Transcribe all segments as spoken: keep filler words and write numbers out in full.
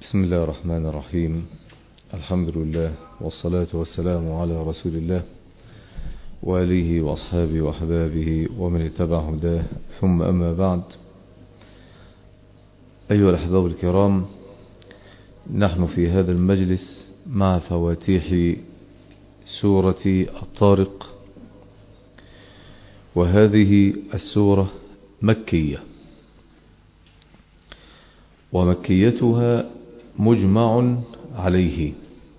بسم الله الرحمن الرحيم. الحمد لله والصلاة والسلام على رسول الله وآله وأصحابه وأحبابه ومن اتبع هداه، ثم أما بعد. أيها الأحباب الكرام، نحن في هذا المجلس مع فواتيح سورة الطارق، وهذه السورة مكية، ومكيتها مجمع عليه.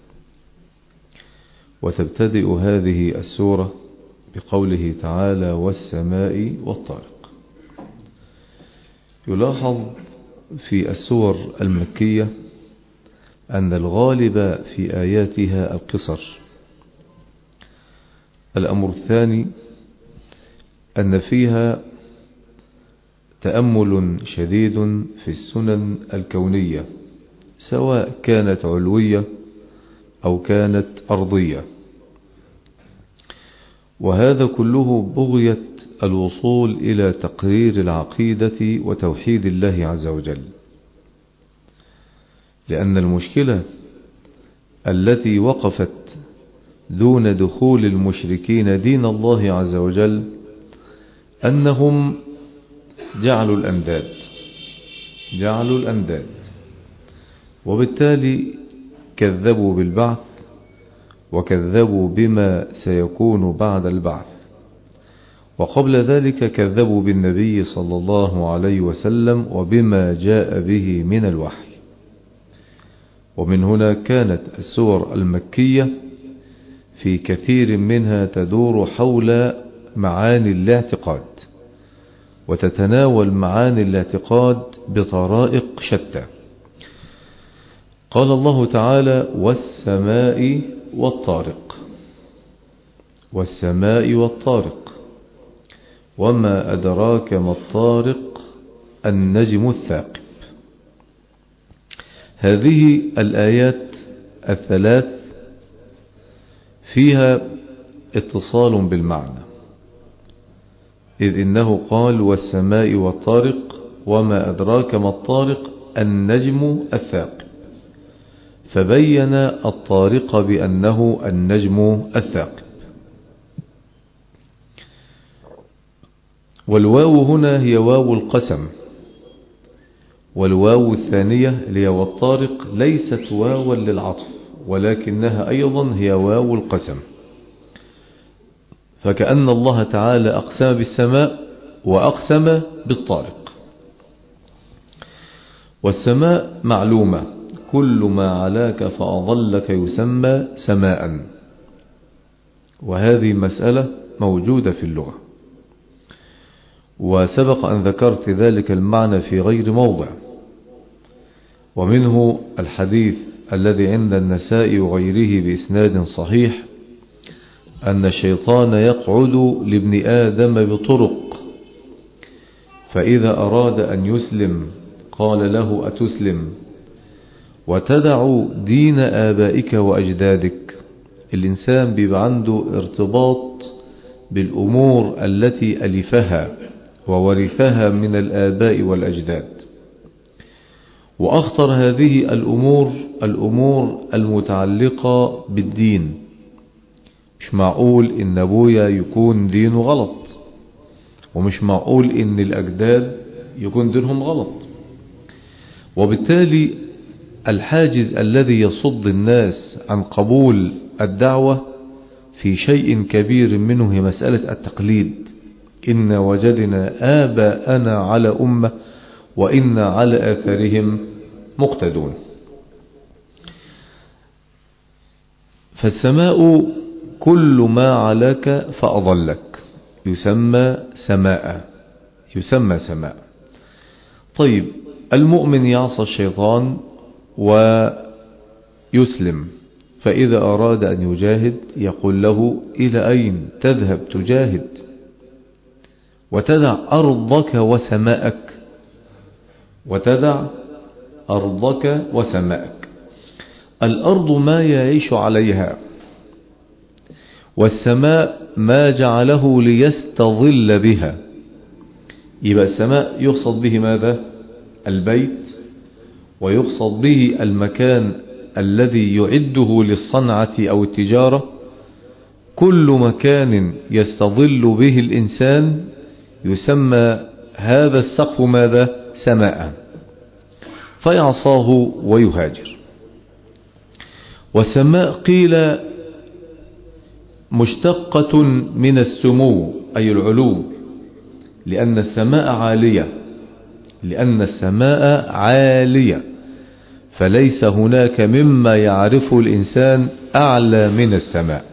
وتبتدئ هذه السورة بقوله تعالى: والسماء والطارق. يلاحظ في السور المكية أن الغالب في آياتها القصر. الأمر الثاني أن فيها تأمل شديد في السنن الكونية، سواء كانت علوية أو كانت أرضية، وهذا كله بغية الوصول إلى تقرير العقيدة وتوحيد الله عز وجل. لأن المشكلة التي وقفت دون دخول المشركين دين الله عز وجل أنهم جعلوا الأنداد جعلوا الأنداد وبالتالي كذبوا بالبعث، وكذبوا بما سيكون بعد البعث، وقبل ذلك كذبوا بالنبي صلى الله عليه وسلم وبما جاء به من الوحي. ومن هنا كانت السور المكية في كثير منها تدور حول معاني الاعتقاد، وتتناول معاني الاعتقاد بطرائق شتى. قال الله تعالى: والسماء والطارق. والسماء والطارق، وما أدراك ما الطارق، النجم الثاقب. هذه الآيات الثلاث فيها اتصال بالمعنى، إذ إنه قال: والسماء والطارق، وما أدراك ما الطارق، النجم الثاقب، فبين الطارق بأنه النجم الثاقب. والواو هنا هي واو القسم، والواو الثانية اللي هو الطارق ليست واوا للعطف، ولكنها أيضا هي واو القسم، فكأن الله تعالى أقسم بالسماء وأقسم بالطارق. والسماء معلومة، كل ما علاك فأضلك يسمى سماء، وهذه مسألة موجودة في اللغة، وسبق أن ذكرت ذلك المعنى في غير موضع. ومنه الحديث الذي عند النساء وغيره بإسناد صحيح أن الشيطان يقعد لابن آدم بطرق، فإذا أراد أن يسلم قال له: أتسلم وتدع دين آبائك وأجدادك؟ الإنسان بيبقى عنده ارتباط بالأمور التي ألفها وورثها من الآباء والأجداد، وأخطر هذه الأمور الأمور المتعلقة بالدين. مش معقول إن أبويا يكون دينه غلط، ومش معقول إن الأجداد يكون دينهم غلط. وبالتالي الحاجز الذي يصد الناس عن قبول الدعوة في شيء كبير منه هي مسألة التقليد. إن وجدنا آباءنا على أمة وإن على آثارهم مقتدون. فالسماء كل ما علاك فأضلك يسمى سماء يسمى سماء. طيب، المؤمن يعصى الشيطان ويسلم، فإذا أراد أن يجاهد يقول له: إلى أين تذهب تجاهد وتدع أرضك وسماءك وتدع أرضك وسماءك. الأرض ما يعيش عليها، والسماء ما جعله ليستظل بها. يبقى السماء يقصد به ماذا؟ البيت، ويقصد به المكان الذي يعده للصنعة أو التجارة. كل مكان يستظل به الإنسان يسمى هذا السقف ماذا؟ سماء، فيعصاه ويهاجر. والسماء قيل مشتقة من السمو أي العلو، لأن السماء عالية، لأن السماء عالية، فليس هناك مما يعرفه الإنسان أعلى من السماء.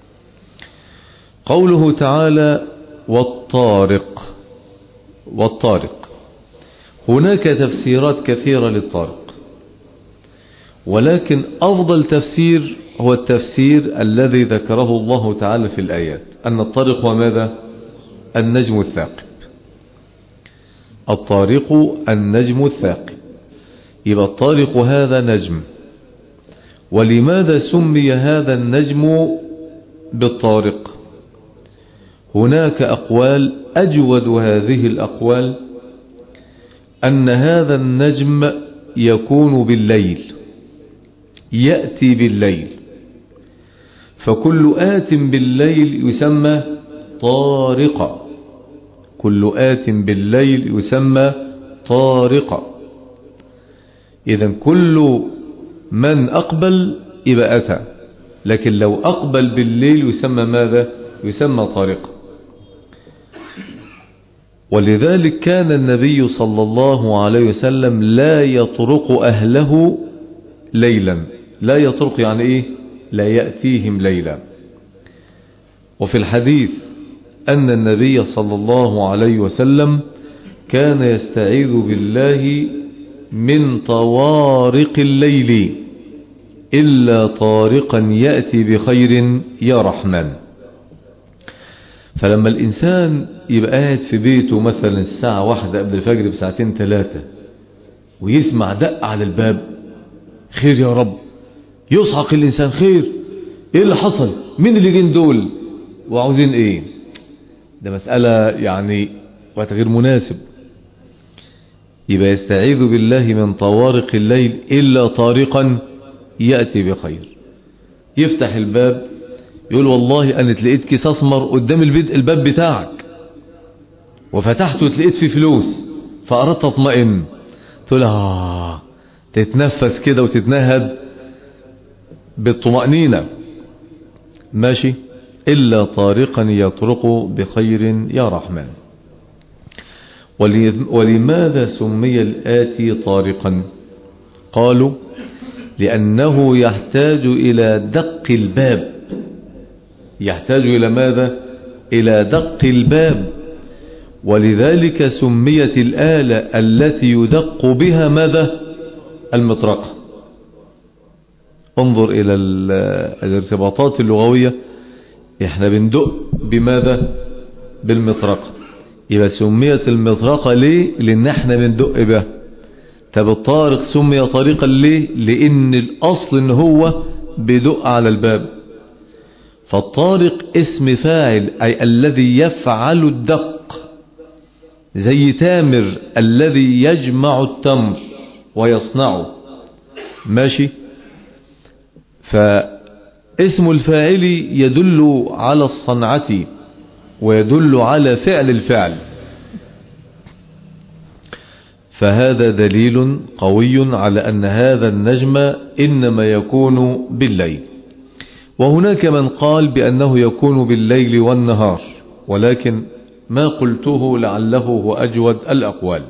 قوله تعالى والطارق، والطارق هناك تفسيرات كثيرة للطارق، ولكن أفضل تفسير هو التفسير الذي ذكره الله تعالى في الآيات، أن الطارق هو ماذا؟ النجم الثاقب. الطارق النجم الثاقب، يبقى الطارق هذا نجم. ولماذا سمي هذا النجم بالطارق؟ هناك أقوال، أجود هذه الأقوال أن هذا النجم يكون بالليل، يأتي بالليل، فكل آت بالليل يسمى طارقا، كل آت بالليل يسمى طارقا. إذن كل من أقبل يبقى أتى، لكن لو أقبل بالليل يسمى ماذا؟ يسمى طارقا. ولذلك كان النبي صلى الله عليه وسلم لا يطرق أهله ليلا. لا يطرق يعني إيه؟ لا يأتيهم ليلا. وفي الحديث أن النبي صلى الله عليه وسلم كان يستعيذ بالله من طوارق الليل إلا طارقا يأتي بخير يا رحمن. فلما الإنسان يبقى قاعد في بيته مثلا الساعة واحدة قبل الفجر بساعتين ثلاثة ويسمع دق على الباب، خير يا رب، يصعق الإنسان، خير، إيه اللي حصل؟ مين اللي جين دول وعاوزين إيه؟ ده مسألة يعني وقت غير مناسب. يبقى يستعيذ بالله من طوارق الليل إلا طارقا يأتي بخير. يفتح الباب يقول والله أنا تلقيت كيس أسمر قدام البيت الباب بتاعك، وفتحته تلقيت فيه فلوس فأردت أطمئن، تقول آه، تتنفس كده وتتنهد بالطمأنينة، ماشي. إلا طارقا يطرق بخير يا رحمن. ولماذا سمي الآتي طارقا؟ قالوا لأنه يحتاج إلى دق الباب، يحتاج إلى ماذا؟ إلى دق الباب. ولذلك سميت الآلة التي يدق بها ماذا؟ المطرقة. انظر إلى الارتباطات اللغوية، احنا بندق بماذا؟ بالمطرقة. يبقى سميت المطرقة ليه؟ لأن احنا بندق بها. طب الطارق سمي طريقا ليه؟ لأن الأصل ان هو بيدق على الباب. فالطارق اسم فاعل أي الذي يفعل الدق، زي تامر الذي يجمع التمر ويصنعه، ماشي. فاسم الفاعل يدل على الصنعة ويدل على فعل الفعل، فهذا دليل قوي على أن هذا النجم إنما يكون بالليل. وهناك من قال بأنه يكون بالليل والنهار، ولكن ما قلته لعله هو أجود الأقوال.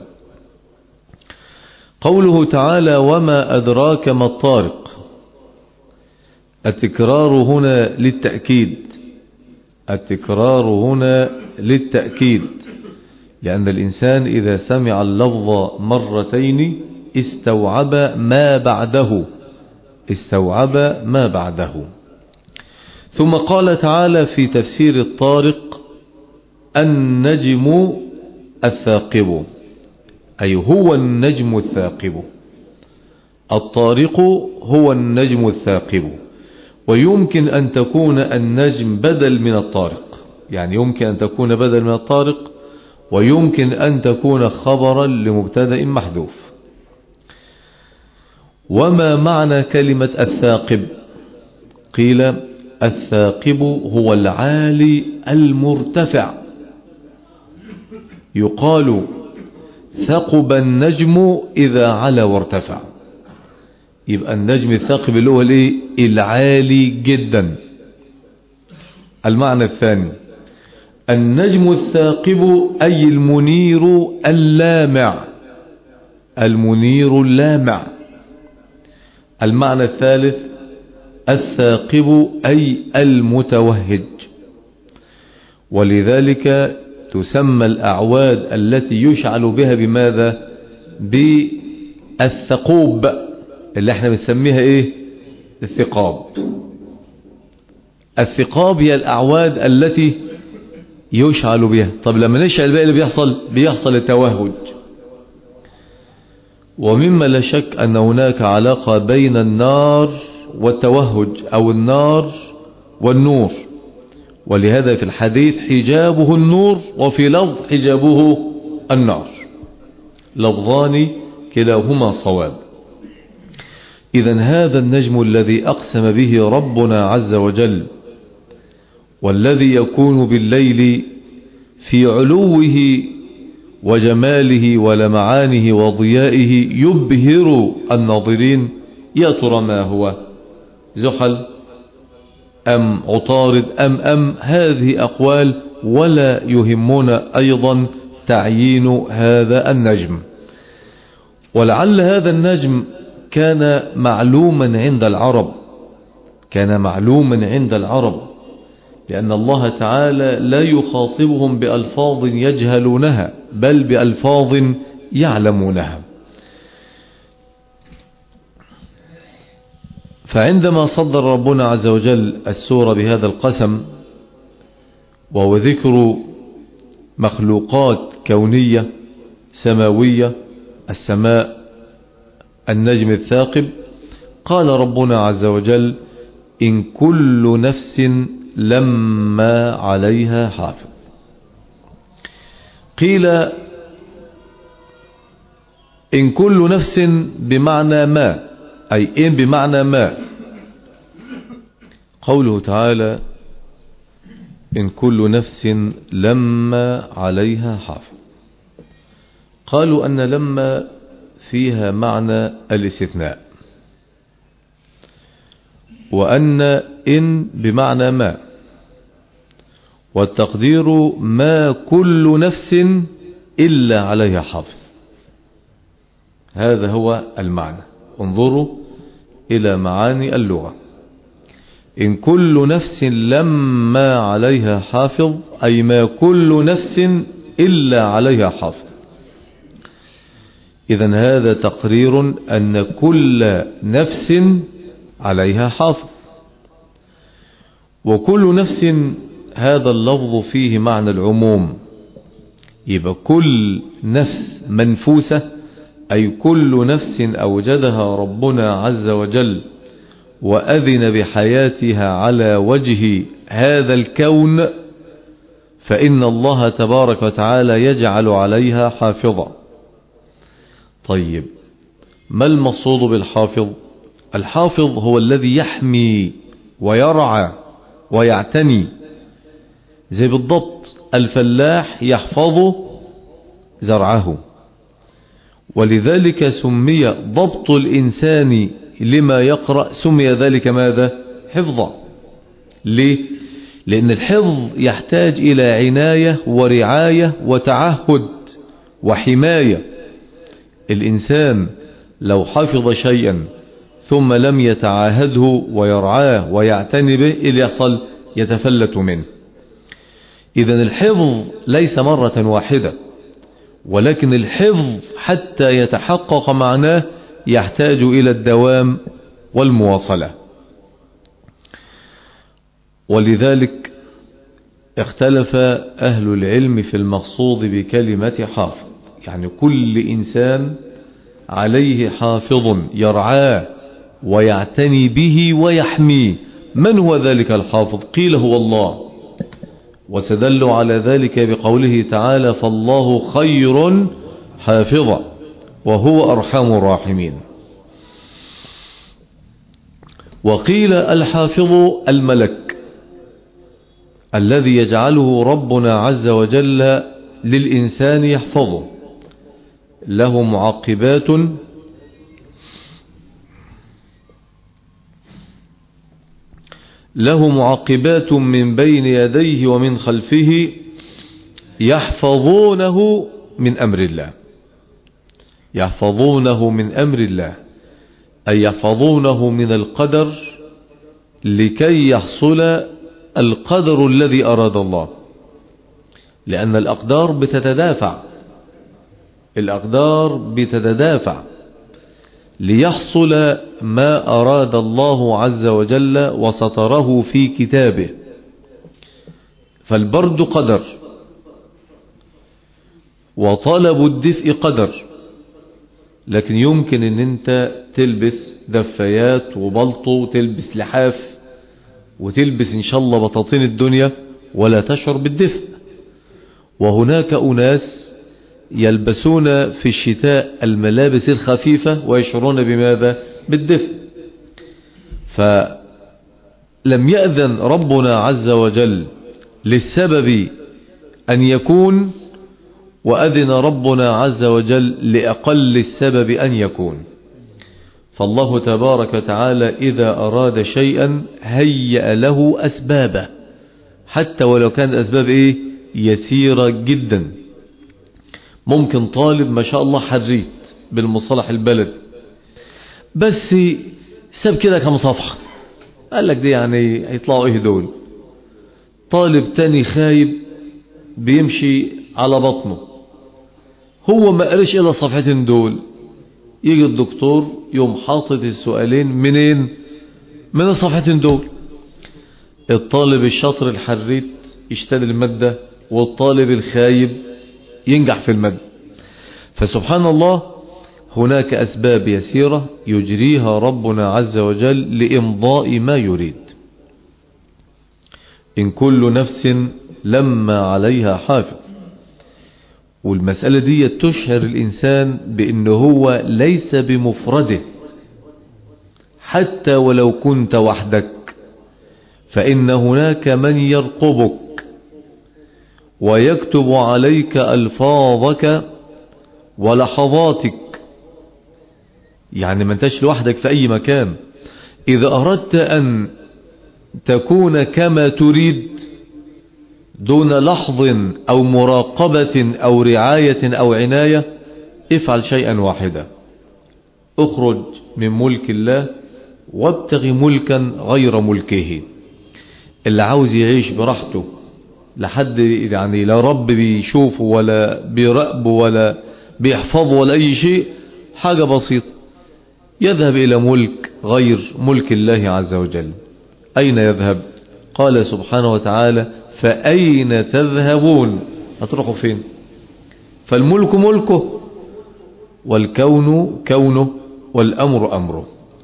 قوله تعالى وما أدراك ما الطارق، التكرار هنا للتأكيد، التكرار هنا للتأكيد، لأن الإنسان إذا سمع اللفظ مرتين استوعب ما بعده، استوعب ما بعده. ثم قال تعالى في تفسير الطارق النجم الثاقب، أي هو النجم الثاقب. الطارق هو النجم الثاقب. ويمكن أن تكون النجم بدل من الطارق، يعني يمكن أن تكون بدل من الطارق، ويمكن أن تكون خبرا لمبتدأ محذوف. وما معنى كلمة الثاقب؟ قيل الثاقب هو العالي المرتفع، يقال ثقب النجم إذا علا وارتفع. يبقى النجم الثاقب اللي هو الايه؟ العالي جدا. المعنى الثاني النجم الثاقب أي المنير اللامع، المنير اللامع. المعنى الثالث الثاقب أي المتوهج. ولذلك تسمى الأعواد التي يشعل بها بماذا؟ بالثقوب، اللي احنا بنسميها ايه؟ الثقاب. الثقاب هي الأعواد التي يشعل بها. طب لما نشعل بها اللي بيحصل بيحصل التوهج. ومما لا شك أن هناك علاقة بين النار والتوهج أو النار والنور، ولهذا في الحديث حجابه النور، وفي لفظ حجابه النار، لفظان كلاهما صواب. إذن هذا النجم الذي أقسم به ربنا عز وجل، والذي يكون بالليل في علوه وجماله ولمعانه وضيائه يبهر الناظرين، يا ترى ما هو؟ زحل أم عطارد أم أم هذه أقوال، ولا يهمنا أيضا تعيين هذا النجم. ولعل هذا النجم كان معلوما عند العرب، كان معلوما عند العرب، لأن الله تعالى لا يخاطبهم بألفاظ يجهلونها، بل بألفاظ يعلمونها. فعندما صدر ربنا عز وجل السورة بهذا القسم، وهو ذكر مخلوقات كونية سماوية، السماء، النجم الثاقب، قال ربنا عز وجل إن كل نفس لما عليها حافظ. قيل إن كل نفس بمعنى ما، أي إن بمعنى ما. قوله تعالى إن كل نفس لما عليها حافظ، قالوا أن لما فيها معنى الاستثناء، وأن إن بمعنى ما، والتقدير ما كل نفس إلا عليها حافظ. هذا هو المعنى. انظروا إلى معاني اللغة. إن كل نفس لما عليها حافظ أي ما كل نفس إلا عليها حافظ. إذن هذا تقرير أن كل نفس عليها حافظ. وكل نفس هذا اللفظ فيه معنى العموم، يبقى كل نفس منفوسة أي كل نفس أوجدها ربنا عز وجل وأذن بحياتها على وجه هذا الكون، فإن الله تبارك وتعالى يجعل عليها حافظا. طيب ما المقصود بالحافظ؟ الحافظ هو الذي يحمي ويرعى ويعتني، زي بالضبط الفلاح يحفظ زرعه. ولذلك سمي ضبط الإنسان لما يقرأ، سمي ذلك ماذا؟ حفظا. ليه؟ لأن الحفظ يحتاج إلى عناية ورعاية وتعهد وحماية. الإنسان لو حفظ شيئا ثم لم يتعاهده ويرعاه ويعتني به، اللي يحصل يتفلت منه. إذن الحفظ ليس مرة واحدة، ولكن الحفظ حتى يتحقق معناه يحتاج إلى الدوام والمواصلة. ولذلك اختلف أهل العلم في المقصود بكلمة حافظ. يعني كل إنسان عليه حافظ يرعاه ويعتني به ويحميه. من هو ذلك الحافظ؟ قيل هو الله، وسدلوا على ذلك بقوله تعالى فالله خير حافظا وهو أرحم الراحمين. وقيل الحافظ الملك الذي يجعله ربنا عز وجل للإنسان يحفظه، له معقبات له معقبات من بين يديه ومن خلفه يحفظونه من أمر الله، يحفظونه من أمر الله أي يحفظونه من القدر لكي يحصل القدر الذي أراد الله، لأن الأقدار بتتدافع، الأقدار بتتدافع ليحصل ما أراد الله عز وجل وسطره في كتابه. فالبرد قدر، وطلب الدفء قدر، لكن يمكن ان انت تلبس دفايات وبلطو وتلبس لحاف وتلبس ان شاء الله بطاطين الدنيا ولا تشعر بالدفء. وهناك أناس يلبسون في الشتاء الملابس الخفيفة ويشعرون بماذا؟ بالدفء. فلم يأذن ربنا عز وجل للسبب أن يكون، وأذن ربنا عز وجل لأقل السبب أن يكون. فالله تبارك وتعالى إذا أراد شيئا هيأ له أسبابه، حتى ولو كان الأسباب إيه؟ يسيرة جدا. ممكن طالب ما شاء الله حريت بالمصطلح البلد، بس ساب كده كم صفحة، قال لك دي يعني هيطلعوا ايه دول. طالب تاني خايب بيمشي على بطنه، هو ما قرش الا الصفحتين دول، يجي الدكتور يوم حاطط السؤالين منين؟ من الصفحتين دول. الطالب الشاطر الحريت يشتغل المادة، والطالب الخايب ينجح في المادة. فسبحان الله هناك أسباب يسيرة يجريها ربنا عز وجل لإمضاء ما يريد. إن كل نفس لما عليها حافظ. والمسألة دي تشعر الإنسان بأنه هو ليس بمفرده، حتى ولو كنت وحدك فإن هناك من يرقبك ويكتب عليك ألفاظك ولحظاتك. يعني ما انتش لوحدك في أي مكان. إذا أردت أن تكون كما تريد دون لحظ أو مراقبة أو رعاية أو عناية، افعل شيئا واحدا: اخرج من ملك الله وابتغي ملكا غير ملكه. اللي عاوز يعيش براحته لحد يعني لا رب بيشوفه ولا بيراقبه ولا بيحفظه ولا أي شيء، حاجة بسيطة: يذهب إلى ملك غير ملك الله عز وجل. أين يذهب؟ قال سبحانه وتعالى: فأين تذهبون؟ هتروحوا فين؟ فالملك ملكه، والكون كونه، والأمر أمره.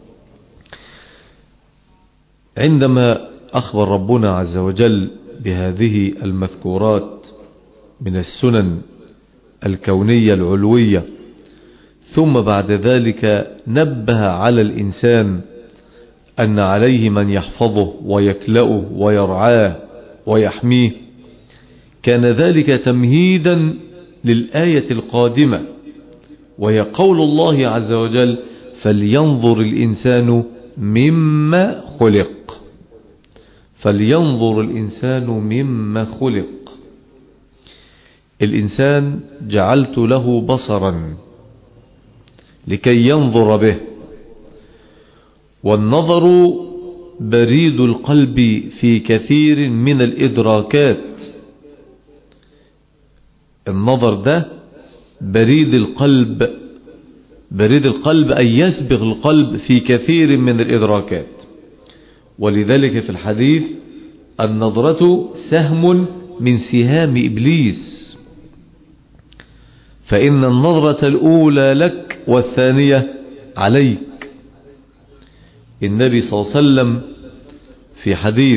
عندما أخبر ربنا عز وجل بهذه المذكورات من السنن الكونية العلوية، ثم بعد ذلك نبه على الإنسان أن عليه من يحفظه ويكلأه ويرعاه ويحميه، كان ذلك تمهيدا للآية القادمة، وهي قول الله عز وجل: فلينظر الإنسان مما خلق. فلينظر الإنسان مما خلق. الإنسان جعلت له بصرا لكي ينظر به، والنظر بريد القلب في كثير من الإدراكات. النظر ده بريد القلب، بريد القلب أن يسبغ القلب في كثير من الإدراكات. ولذلك في الحديث: النظرة سهم من سهام إبليس، فإن النظرة الأولى لك والثانية عليك. النبي صلى الله عليه وسلم في حديث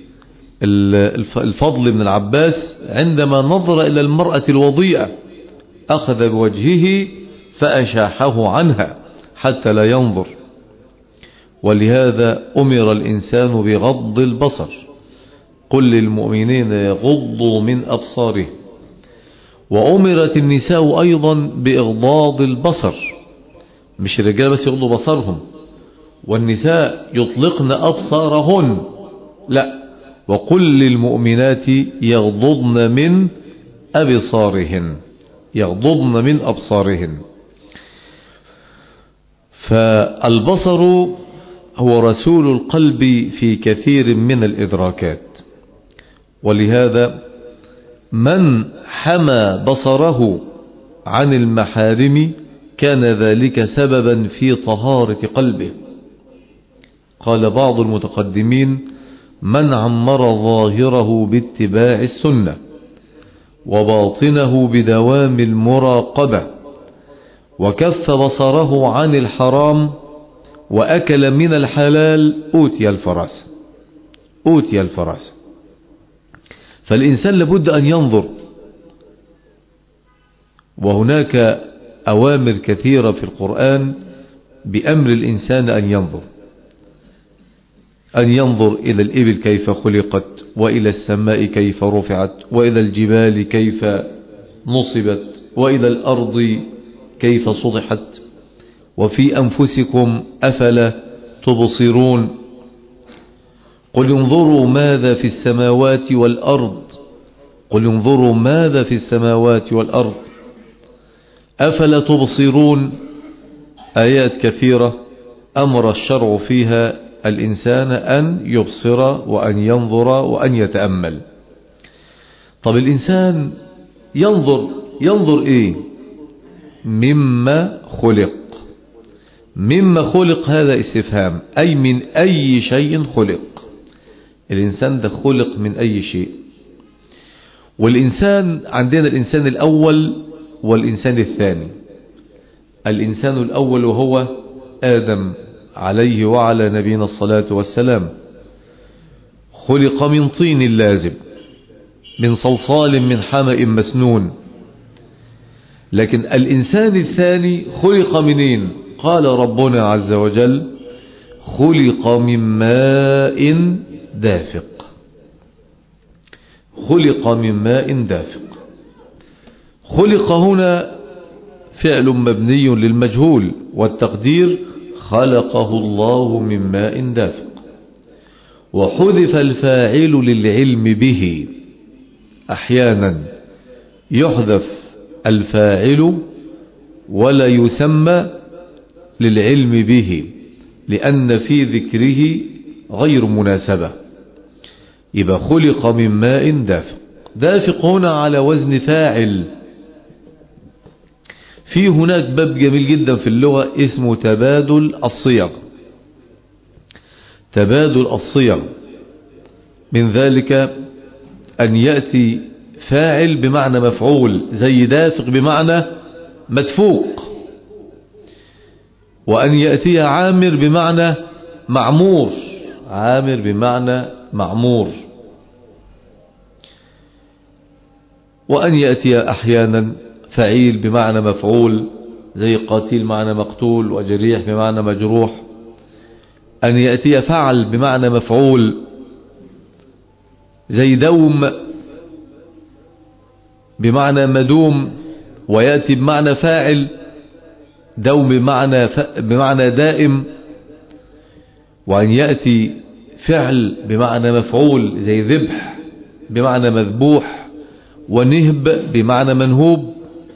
الفضل بن العباس عندما نظر إلى المرأة الوضيئة أخذ بوجهه فأشاحه عنها حتى لا ينظر. ولهذا أمر الإنسان بغض البصر، قل للمؤمنين يغضوا من أبصارهم. وأمرت النساء أيضا بإغضاض البصر، مش الرجال بس يغضوا بصرهم، والنساء يطلقن أبصارهن، لا، وقل للمؤمنات يغضضن من أبصارهن، يغضضن من أبصارهن. فالبصر هو رسول القلب في كثير من الإدراكات، ولهذا من حمى بصره عن المحارم كان ذلك سببا في طهارة قلبه. قال بعض المتقدمين: من عمر ظاهره باتباع السنة وباطنه بدوام المراقبة وكف بصره عن الحرام وأكل من الحلال أوتي الفراسة، أوتي الفراسة. فالإنسان لابد أن ينظر، وهناك أوامر كثيرة في القرآن بأمر الإنسان أن ينظر، أن ينظر إلى الإبل كيف خلقت، وإلى السماء كيف رفعت، وإلى الجبال كيف نصبت، وإلى الأرض كيف صدحت، وفي أنفسكم أفلا تبصرون. قل انظروا ماذا في السماوات والأرض، قل انظروا ماذا في السماوات والأرض أفلا تبصرون. آيات كثيرة أمر الشرع فيها الإنسان أن يبصر وأن ينظر وأن يتأمل. طب الإنسان ينظر، ينظر إيه؟ مما خلق. مما خلق هذا استفهام، أي من أي شيء خلق. الإنسان ده خلق من أي شيء. والإنسان عندنا الإنسان الأول والإنسان الثاني. الإنسان الأول وهو آدم عليه وعلى نبينا الصلاة والسلام، خلق من طين لازب، من صلصال من حمأ مسنون. لكن الإنسان الثاني خلق منين؟ قال ربنا عز وجل: خلق من ماء دافق. خلق من ماء دافق. خلق هنا فعل مبني للمجهول، والتقدير خلقه الله من ماء دافق. وحذف الفاعل للعلم به. أحيانا يحذف الفاعل ولا يسمى للعلم به لأن في ذكره غير مناسبة. يبقى خلق من ماء دافق. دافق هنا على وزن فاعل. في هناك باب جميل جدا في اللغة اسمه تبادل الصيغ. تبادل الصيغ من ذلك أن يأتي فاعل بمعنى مفعول، زي دافق بمعنى مدفوق، وأن يأتي عامر بمعنى معمور، عامر بمعنى معمور، وأن يأتي أحيانا فعيل بمعنى مفعول، زي قاتل بمعنى مقتول، وجريح بمعنى مجروح. أن يأتي فعل بمعنى مفعول، زي دوم بمعنى مدوم، ويأتي بمعنى فاعل، دوم بمعنى, ف... بمعنى دائم. وأن يأتي فعل بمعنى مفعول، زي ذبح بمعنى مذبوح، ونهب بمعنى منهوب.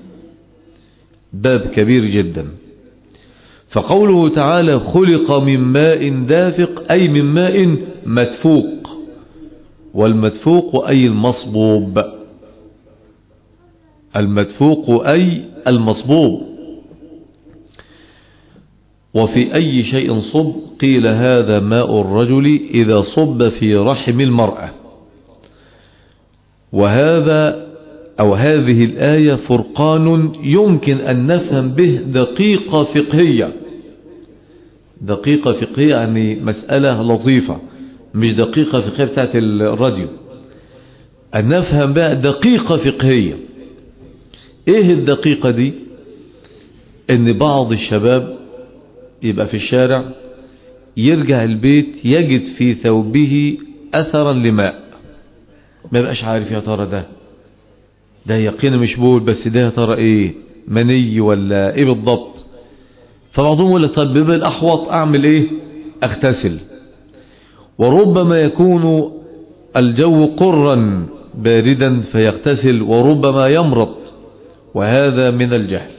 باب كبير جدا. فقوله تعالى خلق من ماء دافق أي من ماء مدفوق، والمدفوق أي المصبوب، المدفوق أي المصبوب. وفي أي شيء صب؟ قيل هذا ماء الرجل إذا صب في رحم المرأة. وهذا أو هذه الآية فرقان يمكن أن نفهم به دقيقة فقهية. دقيقة فقهية يعني مسألة لطيفة، مش دقيقة فقهية بتاعت الراديو. أن نفهم بها دقيقة فقهية. إيه الدقيقة دي؟ إن بعض الشباب يبقى في الشارع يرجع البيت يجد في ثوبه أثرا لماء، ما يبقاش عارف يا ترى ده ده يقينا مش بول، بس ده يا ترى ايه، مني ولا ايه بالضبط. فبعضهم يقول لك طب بيبقى الأحوط أعمل ايه، أغتسل. وربما يكون الجو قرا باردا فيغتسل، وربما يمرض، وهذا من الجهل،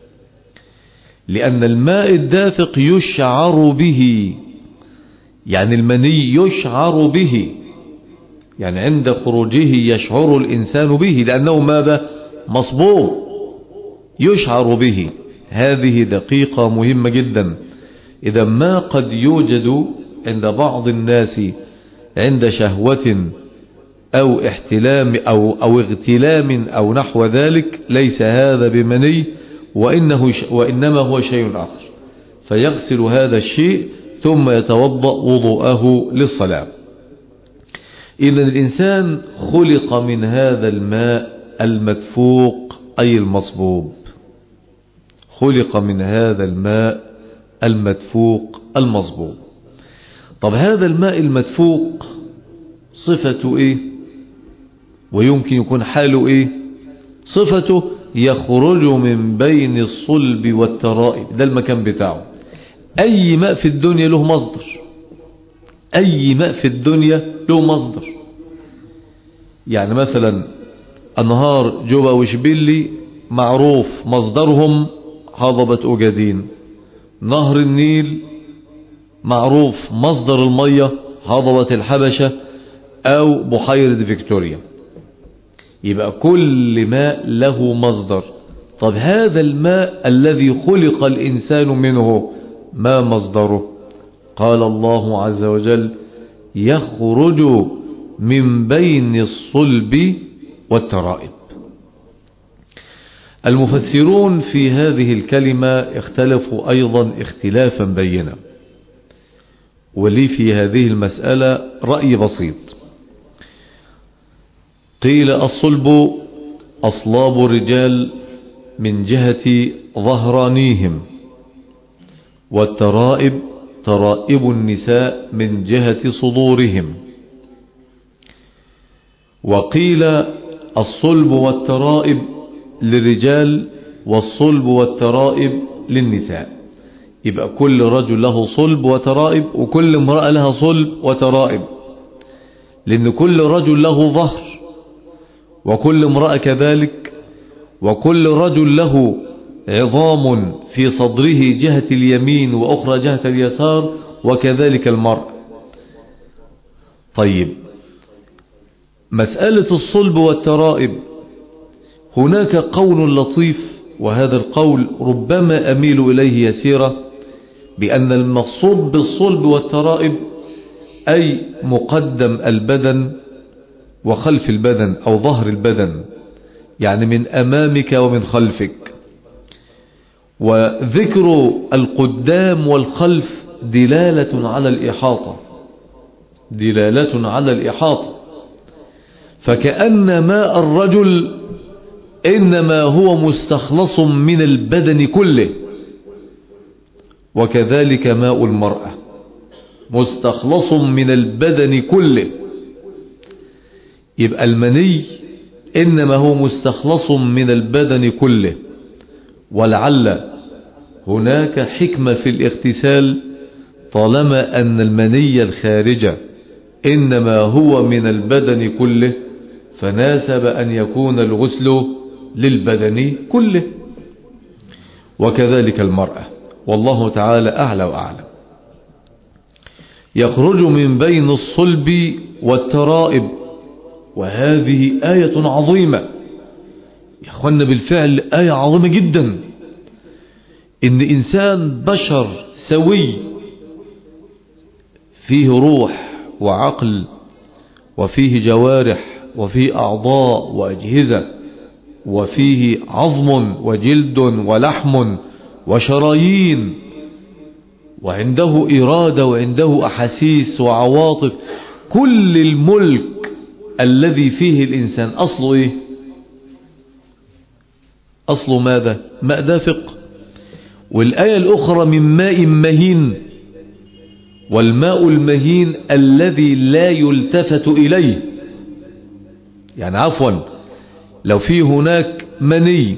لأن الماء الدافق يشعر به، يعني المني يشعر به، يعني عند خروجه يشعر الإنسان به، لأنه ماذا، مصبوب، يشعر به. هذه دقيقة مهمة جدا. إذا ما قد يوجد عند بعض الناس عند شهوة أو احتلام أو, أو اغتلام أو نحو ذلك، ليس هذا بمني، وإنه وإنما هو شيء آخر، فيغسل هذا الشيء ثم يتوضأ وضوءه للصلاة. إذن الإنسان خلق من هذا الماء المدفوق أي المصبوب، خلق من هذا الماء المدفوق المصبوب. طب هذا الماء المدفوق صفته إيه، ويمكن يكون حاله إيه؟ صفته يخرج من بين الصلب والترائب، ده المكان بتاعه. أي ماء في الدنيا له مصدر، أي ماء في الدنيا له مصدر. يعني مثلا أنهار جوبا وشبيلي معروف مصدرهم هضبة أجادين، نهر النيل معروف مصدر المية هضبة الحبشة أو بحيرة فيكتوريا. يبقى كل ماء له مصدر. طب هذا الماء الذي خلق الإنسان منه ما مصدره؟ قال الله عز وجل يخرج من بين الصلب والترائب. المفسرون في هذه الكلمة اختلفوا أيضا اختلافا بينا، ولي في هذه المسألة رأي بسيط. قيل الصلب أصلاب الرجال من جهة ظهرانيهم، والترائب ترائب النساء من جهة صدورهم. وقيل الصلب والترائب للرجال والصلب والترائب للنساء. يبقى كل رجل له صلب وترائب، وكل امرأة لها صلب وترائب، لأن كل رجل له ظهر وكل امرأة كذلك، وكل رجل له عظام في صدره جهة اليمين وأخرى جهة اليسار، وكذلك المرأة. طيب مسألة الصلب والترائب هناك قول لطيف، وهذا القول ربما أميل إليه يسيرا، بأن المقصود بالصلب والترائب أي مقدم البدن وخلف البدن أو ظهر البدن، يعني من أمامك ومن خلفك. وذكر القدام والخلف دلالة على الإحاطة، دلالة على الإحاطة. فكأن ماء الرجل إنما هو مستخلص من البدن كله، وكذلك ماء المرأة مستخلص من البدن كله. يبقى المني إنما هو مستخلص من البدن كله. ولعل هناك حكمة في الاغتسال، طالما أن المني الخارجة إنما هو من البدن كله، فناسب أن يكون الغسل للبدن كله، وكذلك المرأة، والله تعالى أعلى وأعلم. يخرج من بين الصلب والترائب، وهذه آية عظيمة يا أخوانا، بالفعل آية عظيمة جدا. إن إنسان بشر سوي فيه روح وعقل وفيه جوارح وفيه أعضاء وأجهزة وفيه عظم وجلد ولحم وشرايين، وعنده إرادة وعنده أحاسيس وعواطف. كل الملك الذي فيه الإنسان أصله إيه؟ أصله ماذا؟ ماء دافق. والآية الأخرى من ماء مهين، والماء المهين الذي لا يلتفت إليه. يعني عفوا، لو في هناك مني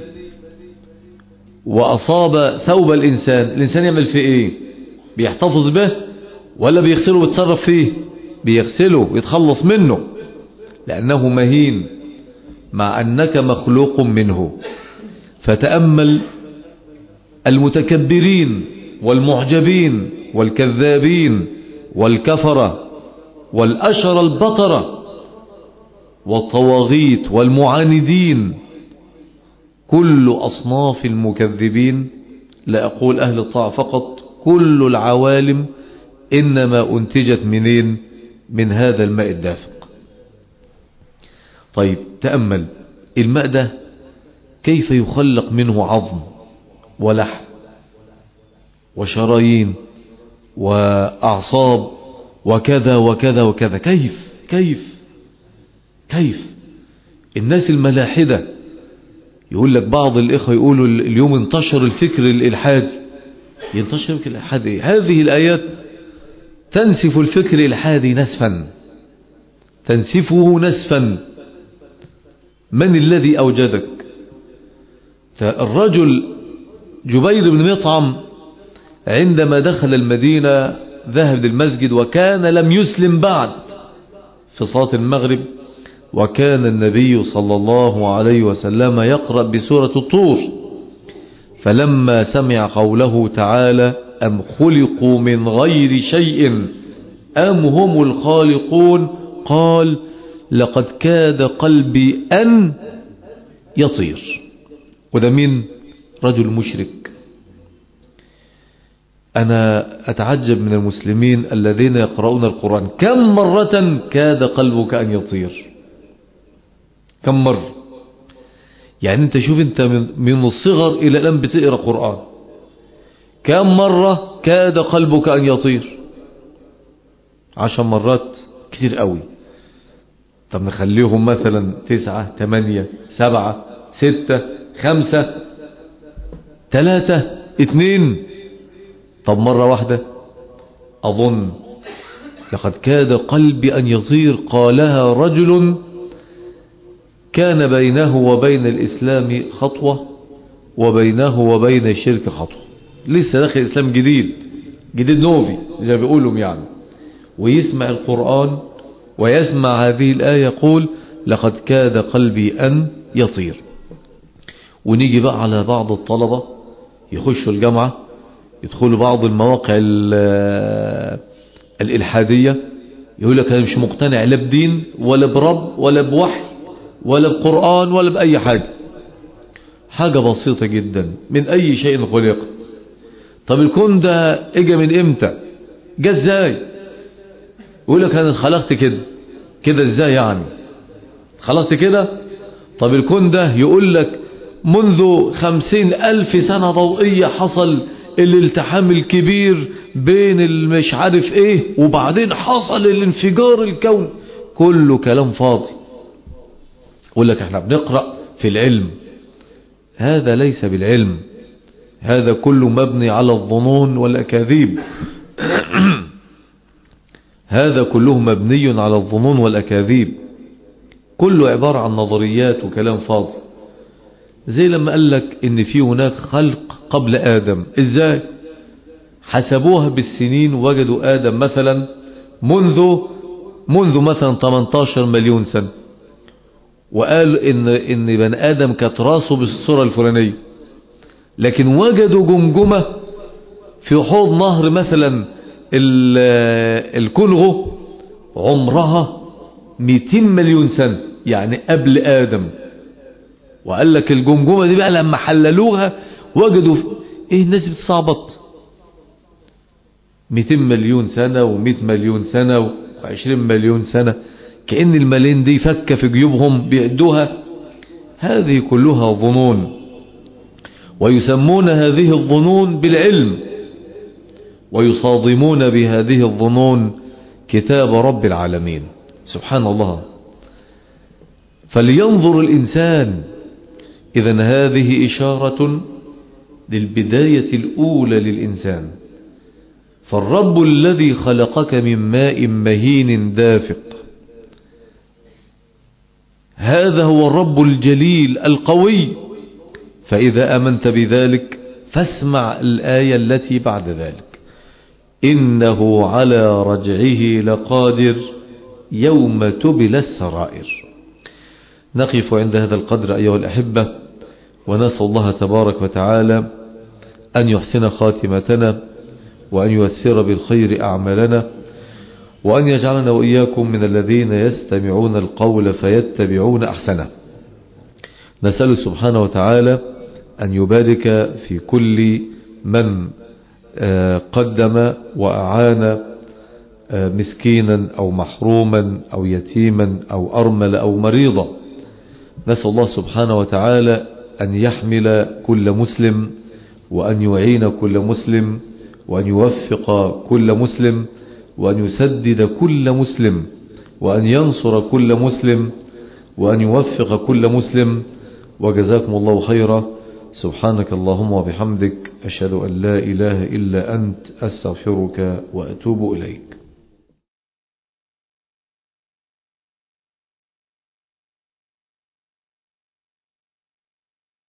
وأصاب ثوب الإنسان، الإنسان يعمل فيه إيه؟ بيحتفظ به ولا بيغسله ويتصرف فيه؟ بيغسله ويتخلص منه لأنه مهين، مع أنك مخلوق منه. فتأمل المتكبرين والمعجبين والكذابين والكفرة والأشر البطرة والطواغيت والمعاندين، كل أصناف المكذبين، لا أقول أهل الطاعة فقط، كل العوالم إنما أنتجت منين؟ من هذا الماء الدافق. طيب تأمل الماء ده كيف يخلق منه عظم ولحم وشرايين وأعصاب وكذا وكذا وكذا. كيف كيف كيف الناس الملاحدة يقول لك، بعض الإخوة يقولوا اليوم انتشر الفكر الإلحادي. ينتشر الفكر الإلحادي إيه؟ هذه الآيات تنسف الفكر الإلحادي نسفا، تنسفه نسفا. من الذي أوجدك؟ فالرجل جبير بن مطعم عندما دخل المدينة ذهب للمسجد، وكان لم يسلم بعد في صلاة المغرب، وكان النبي صلى الله عليه وسلم يقرأ بسورة الطور، فلما سمع قوله تعالى أم خلقوا من غير شيء أم هم الخالقون، قال لقد كاد قلبي أن يطير. وده مين؟ رجل مشرك. أنا أتعجب من المسلمين الذين يقرؤون القرآن، كم مرة كاد قلبك أن يطير؟ كم مرة؟ يعني أنت شوف، أنت من الصغر إلى الآن بتقرأ قرآن، كم مرة كاد قلبك أن يطير؟ عشر مرات كتير قوي. طب نخليهم مثلا تسعة، ثمانية، سبعة، ستة، خمسة، ثلاثة، اثنين. طب مرة واحدة. أظن لقد كاد قلبي أن يطير قالها رجل كان بينه وبين الإسلام خطوة وبينه وبين الشرك خطوة، لسه داخل الإسلام جديد جديد نوفي زي ما بيقولوا يعني، ويسمع القرآن ويسمع هذه الآية يقول لقد كاد قلبي أن يطير. ونيجي بقى على بعض الطلبة يخشوا الجامعة، يدخلوا بعض المواقع الإلحادية، يقول لك أنا مش مقتنع لا بدين ولا برب ولا بوحي ولا بقرآن ولا بأي حاجة. حاجة بسيطة جدا، من أي شيء خلقت. طب الكون ده اجى من امتى؟ جه ازاي؟ يقول لك أنا خلقت كده. كده ازاي يعني؟ خلقت كده؟ طب الكون ده يقول لك منذ خمسين ألف سنة ضوئية حصل الالتحام الكبير بين المش عارف ايه، وبعدين حصل الانفجار الكون. كله كلام فاضي. يقول لك احنا بنقرأ في العلم. هذا ليس بالعلم، هذا كله مبني على الظنون والأكاذيب. هذا كله مبني على الظنون والأكاذيب، كله عبارة عن نظريات وكلام فاضي. زي لما قال لك ان في هناك خلق قبل آدم. ازاي؟ حسبوها بالسنين، وجدوا آدم مثلا منذ منذ مثلا ثمانية عشر مليون سنة، وقال ان ان بني آدم كانت راسه بالصورة الفلانية، لكن وجدوا جمجمة في حوض نهر مثلا الكونغو عمرها مئتين مليون سنة، يعني قبل آدم. وقال لك الجمجمة دي بقى لما حللوها وجدوا ايه الناس بتصعبط، مئتين مليون سنة ومئة مليون سنة وعشرين مليون سنة، كأن الملايين دي فكة في جيوبهم بيأدوها. هذه كلها ظنون، ويسمون هذه الظنون بالعلم، ويصادمون بهذه الظنون كتاب رب العالمين. سبحان الله. فلينظر الإنسان. إذن هذه إشارة للبداية الأولى للإنسان. فالرب الذي خلقك من ماء مهين دافق، هذا هو الرب الجليل القوي. فإذا آمنت بذلك فاسمع الآية التي بعد ذلك: إنه على رجعه لقادر يوم تبلى السرائر. نقف عند هذا القدر أيها الأحبة، ونسأل الله تبارك وتعالى أن يحسن خاتمتنا، وأن ييسر بالخير أعمالنا، وأن يجعلنا وإياكم من الذين يستمعون القول فيتبعون أحسنه. نسأل سبحانه وتعالى أن يبارك في كل من قدم وأعان مسكينا أو محروما أو يتيما أو أرمل أو مريضا. نسأل الله سبحانه وتعالى أن يحمل كل مسلم، وأن يعين كل مسلم، وأن يوفق كل مسلم، وأن يسدد كل مسلم، وأن ينصر كل مسلم، وأن يوفق كل مسلم. وجزاكم الله خيرا. سبحانك اللهم وبحمدك، أشهد أن لا إله إلا أنت، أستغفرك وأتوب إليك.